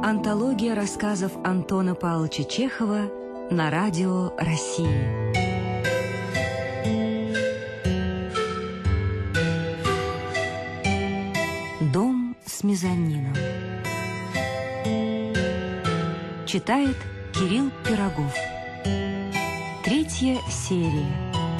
Антология рассказов Антона Павловича Чехова на радио России. Дом с мезонином. Читает Кирилл Пирогов. 3-я серия.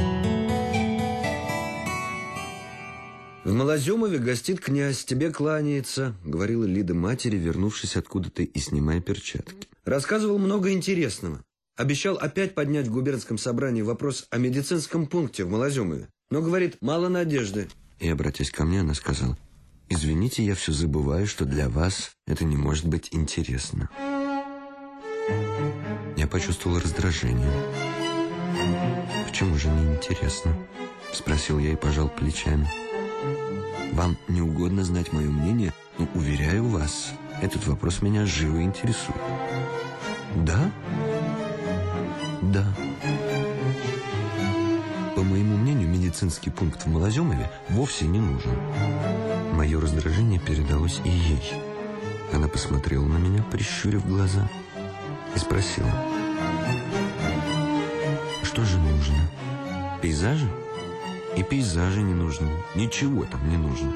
«В Малоземове гостит князь, тебе кланяется», — говорила Лида матери, вернувшись откуда-то и снимая перчатки. Рассказывал много интересного. Обещал опять поднять в губернском собрании вопрос о медицинском пункте в Малоземове. Но, говорит, мало надежды. И, обратясь ко мне, она сказала: «Извините, я все забываю, что для вас это не может быть интересно». Я почувствовал раздражение. «Почему же не интересно?» — спросил я и пожал плечами. «Вам не угодно знать мое мнение, но, уверяю вас, этот вопрос меня живо интересует». «Да?» «Да. По моему мнению, медицинский пункт в Малоземове вовсе не нужен». Мое раздражение передалось и ей. Она посмотрела на меня, прищурив глаза, и спросила: «Что же нужно? Пейзажи?» «И пейзажи не нужны. Ничего там не нужно».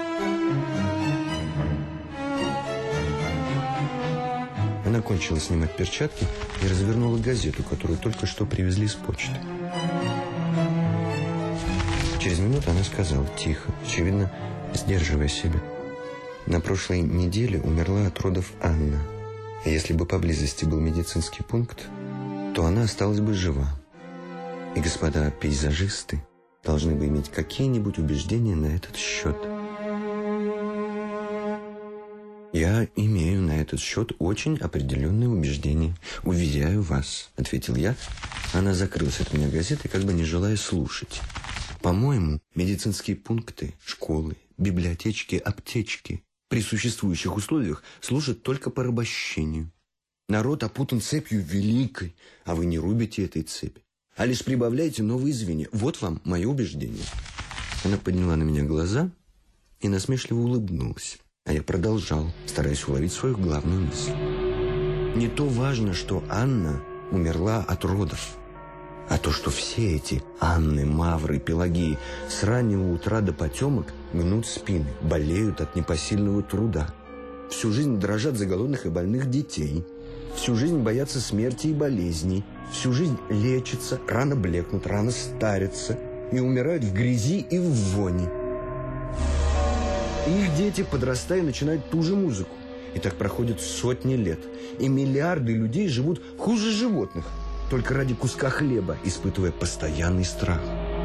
Она кончила снимать перчатки и развернула газету, которую только что привезли с почты. Через минуту она сказала тихо, очевидно, сдерживая себя: «На прошлой неделе умерла от родов Анна. И если бы поблизости был медицинский пункт, то она осталась бы жива. И господа пейзажисты должны бы иметь какие-нибудь убеждения на этот счет». «Я имею на этот счет очень определенные убеждения, уверяю вас», — ответил я. Она закрылась от меня газетой, как бы не желая слушать. «По-моему, медицинские пункты, школы, библиотечки, аптечки при существующих условиях служат только порабощению. Народ опутан цепью великой, а вы не рубите этой цепи, а лишь прибавляете новые звенья. Вот вам мое убеждение». Она подняла на меня глаза и насмешливо улыбнулась, а я продолжал, стараясь уловить свою главную мысль. «Не то важно, что Анна умерла от родов, а то, что все эти Анны, Мавры, Пелагии с раннего утра до потемок гнут спины, болеют от непосильного труда, всю жизнь дрожат за голодных и больных детей, всю жизнь боятся смерти и болезней, всю жизнь лечатся, рано блекнут, рано старятся и умирают в грязи и в вони. Их дети, подрастая, начинают ту же музыку. И так проходят сотни лет. И миллиарды людей живут хуже животных, только ради куска хлеба, испытывая постоянный страх.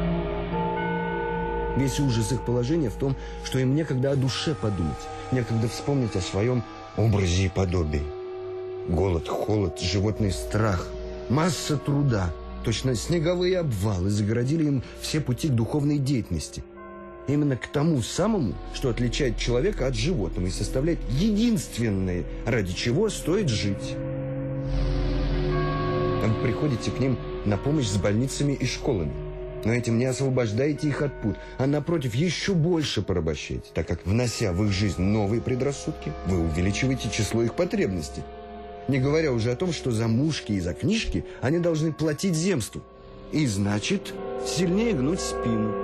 Весь ужас их положения в том, что им некогда о душе подумать, некогда вспомнить о своем образе и подобии. Голод, холод, животный страх, масса труда, точно снеговые обвалы загородили им все пути к духовной деятельности. Именно к тому самому, что отличает человека от животного и составляет единственное, ради чего стоит жить. Вы приходите к ним на помощь с больницами и школами, но этим не освобождаете их от пут, а напротив еще больше порабощаете, так как, внося в их жизнь новые предрассудки, вы увеличиваете число их потребностей. Не говоря уже о том, что за мушки и за книжки они должны платить земству, и значит сильнее гнуть спину.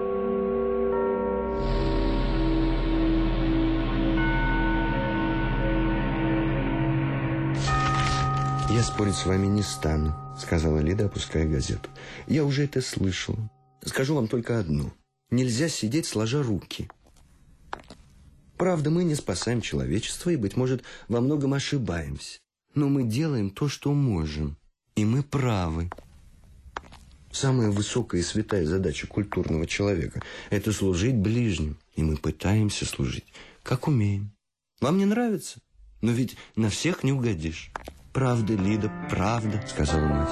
«Я спорить с вами не стану», — сказала Лида, опуская газету. «Я уже это слышала. Скажу вам только одно. Нельзя сидеть сложа руки. Правда, мы не спасаем человечество и, быть может, во многом ошибаемся. Но мы делаем то, что можем. И мы правы. Самая высокая и святая задача культурного человека — это служить ближним. И мы пытаемся служить, как умеем. Вам не нравится? Но ведь на всех не угодишь». «Правда, Лида, правда», — сказала мать.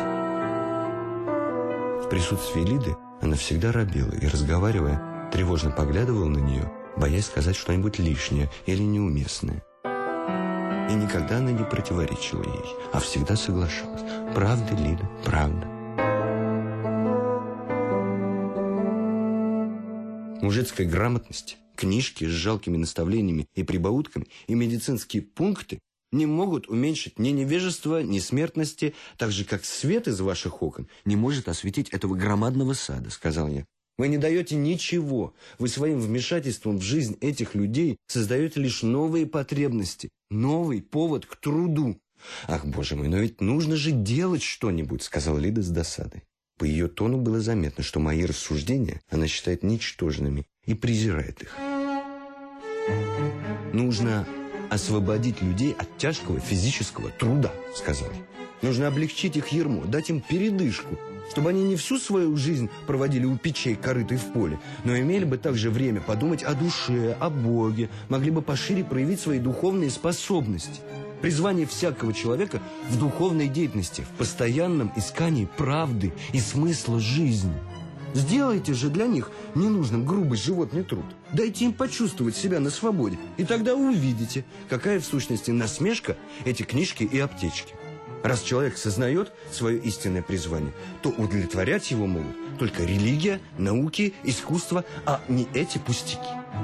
В присутствии Лиды она всегда робела и, разговаривая, тревожно поглядывала на нее, боясь сказать что-нибудь лишнее или неуместное. И никогда она не противоречила ей, а всегда соглашалась. «Правда, Лида, правда». Мужицкая грамотность, книжки с жалкими наставлениями и прибаутками и медицинские пункты не могут уменьшить ни невежества, ни смертности, так же, как свет из ваших окон не может осветить этого громадного сада, сказал я. Вы не даете ничего. Вы своим вмешательством в жизнь этих людей создаете лишь новые потребности, новый повод к труду. Ах, боже мой, но ведь нужно же делать что-нибудь, сказала Лида с досадой. По ее тону было заметно, что мои рассуждения она считает ничтожными и презирает их. Нужно освободить людей от тяжкого физического труда, сказал я. Нужно облегчить их ярмо, дать им передышку, чтобы они не всю свою жизнь проводили у печей корытой в поле, но имели бы также время подумать о душе, о Боге, могли бы пошире проявить свои духовные способности. Призвание всякого человека в духовной деятельности, в постоянном искании правды и смысла жизни. Сделайте же для них ненужным грубый животный труд. Дайте им почувствовать себя на свободе, и тогда увидите, какая в сущности насмешка эти книжки и аптечки. Раз человек сознает свое истинное призвание, то удовлетворять его могут только религия, науки, искусство, а не эти пустяки.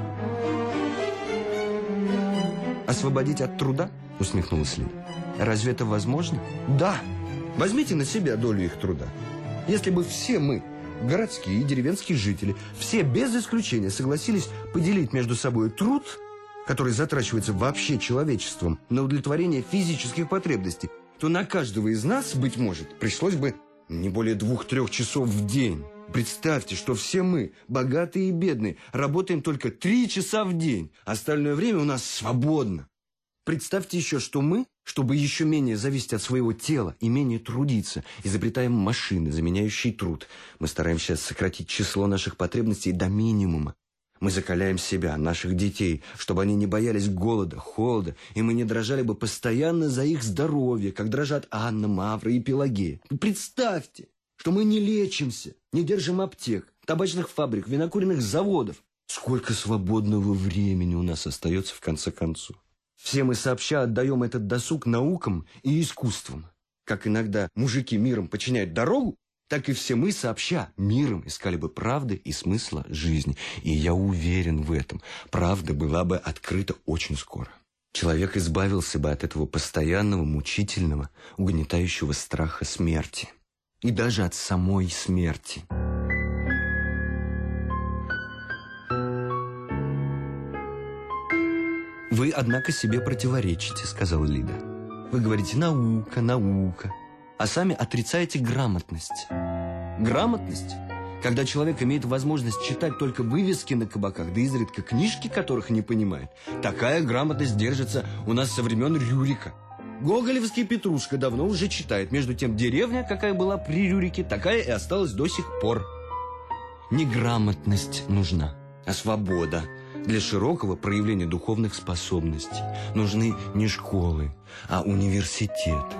«Освободить от труда?» — усмехнулась Лида. «Разве это возможно?» «Да! Возьмите на себя долю их труда. Если бы все мы, городские и деревенские жители, все без исключения согласились поделить между собой труд, который затрачивается вообще человечеством на удовлетворение физических потребностей, то на каждого из нас, быть может, пришлось бы не более 2-3 часов в день. Представьте, что все мы, богатые и бедные, работаем только 3 часа в день, остальное время у нас свободно. Представьте еще, что мы, чтобы еще менее зависеть от своего тела и менее трудиться, изобретаем машины, заменяющие труд. Мы стараемся сократить число наших потребностей до минимума. Мы закаляем себя, наших детей, чтобы они не боялись голода, холода, и мы не дрожали бы постоянно за их здоровье, как дрожат Анна, Мавра и Пелагея. Представьте, что мы не лечимся, не держим аптек, табачных фабрик, винокуренных заводов. Сколько свободного времени у нас остается в конце концов. Все мы сообща отдаем этот досуг наукам и искусствам. Как иногда мужики миром подчиняют дорогу, так и все мы сообща миром искали бы правды и смысла жизни. И я уверен в этом. Правда была бы открыта очень скоро. Человек избавился бы от этого постоянного, мучительного, угнетающего страха смерти. И даже от самой смерти. «Вы, однако, себе противоречите», — сказала Лида. «Вы говорите «наука, наука», а сами отрицаете грамотность». Грамотность? Когда человек имеет возможность читать только вывески на кабаках, да изредка книжки, которых не понимает. Такая грамотность держится у нас со времен Рюрика. Гоголевский Петрушка давно уже читает. Между тем, деревня, какая была при Рюрике, такая и осталась до сих пор. Не грамотность нужна, а свобода. Для широкого проявления духовных способностей нужны не школы, а университеты.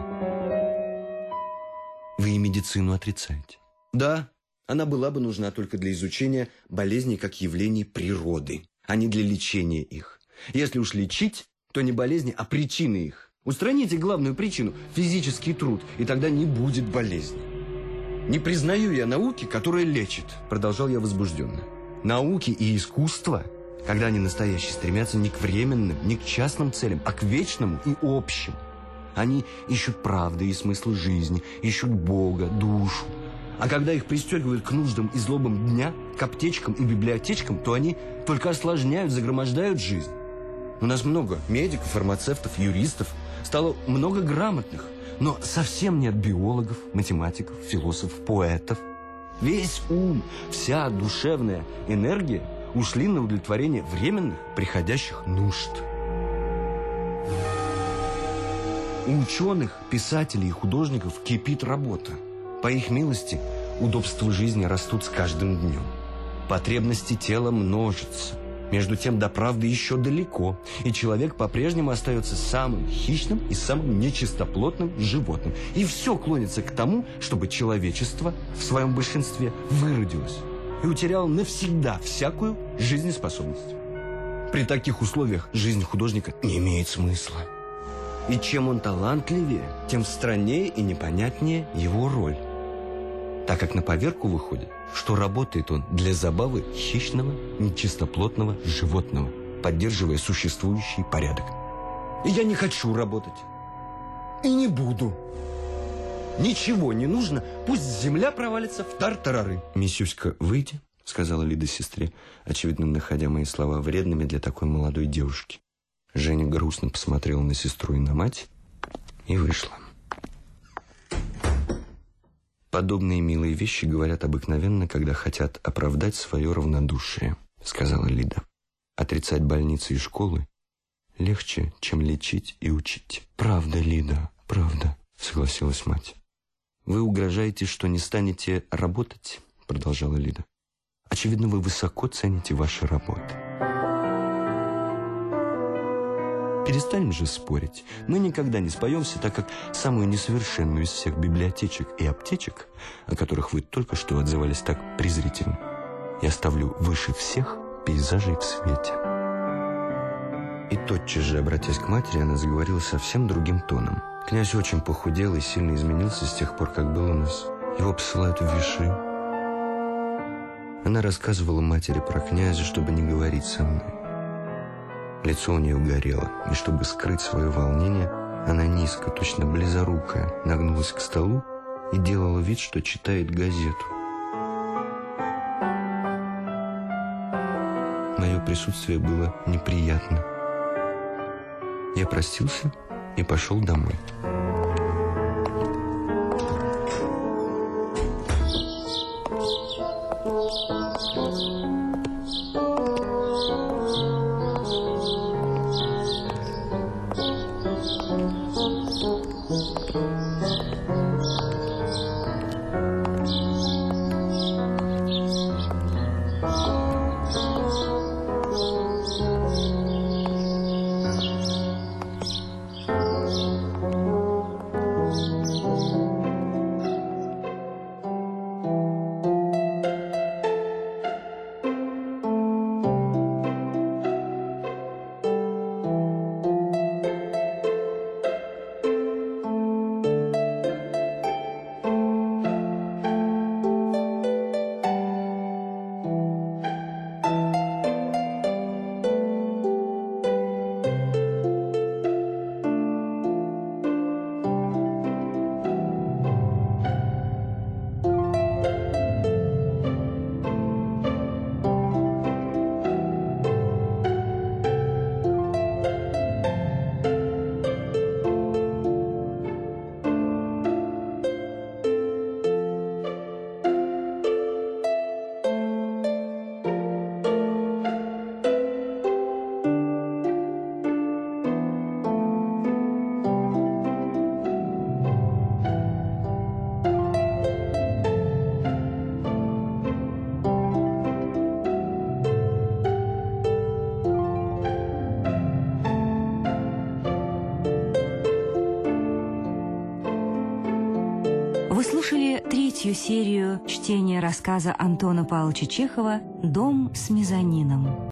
Вы и медицину отрицаете. Да, она была бы нужна только для изучения болезней как явлений природы, а не для лечения их. Если уж лечить, то не болезни, а причины их. Устраните главную причину – физический труд, и тогда не будет болезни. «Не признаю я науки, которая лечит», – продолжал я возбужденно. «Науки и искусство, когда они настоящие, стремятся не к временным, не к частным целям, а к вечному и общему. Они ищут правды и смысла жизни, ищут Бога, душу. А когда их пристегивают к нуждам и злобам дня, к аптечкам и библиотечкам, то они только осложняют, загромождают жизнь. У нас много медиков, фармацевтов, юристов, стало много грамотных, но совсем нет биологов, математиков, философов, поэтов. Весь ум, вся душевная энергия ушли на удовлетворение временных, приходящих нужд. У ученых, писателей и художников кипит работа. По их милости удобства жизни растут с каждым днем. Потребности тела множатся. Между тем до правды еще далеко, и человек по-прежнему остается самым хищным и самым нечистоплотным животным. И все клонится к тому, чтобы человечество в своем большинстве выродилось и утеряло навсегда всякую жизнеспособность. При таких условиях жизнь художника не имеет смысла. И чем он талантливее, тем страннее и непонятнее его роль. Так как на поверку выходит, что работает он для забавы хищного, нечистоплотного животного, поддерживая существующий порядок. И я не хочу работать. И не буду. Ничего не нужно. Пусть земля провалится в тартарары. Мисюська, выйди, сказала Лида сестре, очевидно, находя мои слова вредными для такой молодой девушки. Женя грустно посмотрела на сестру и на мать и вышла. Подобные милые вещи говорят обыкновенно, когда хотят оправдать свое равнодушие, сказала Лида. Отрицать больницы и школы легче, чем лечить и учить. Правда, Лида, правда, согласилась мать. Вы угрожаете, что не станете работать, продолжала Лида. Очевидно, вы высоко цените ваши работы. Перестанем же спорить. Мы никогда не споемся, так как самую несовершенную из всех библиотечек и аптечек, о которых вы только что отзывались так презрительно, я ставлю выше всех пейзажей в свете. И тотчас же, обратясь к матери, она заговорила совсем другим тоном. Князь очень похудел и сильно изменился с тех пор, как был у нас. Его посылают в Виши. Она рассказывала матери про князя, чтобы не говорить со мной. Лицо у нее горело, и чтобы скрыть свое волнение, она низко, точно близорукая, нагнулась к столу и делала вид, что читает газету. Мое присутствие было неприятно. Я простился и пошел домой. Вы слушали третью серию чтения рассказа Антона Павловича Чехова «Дом с мезонином».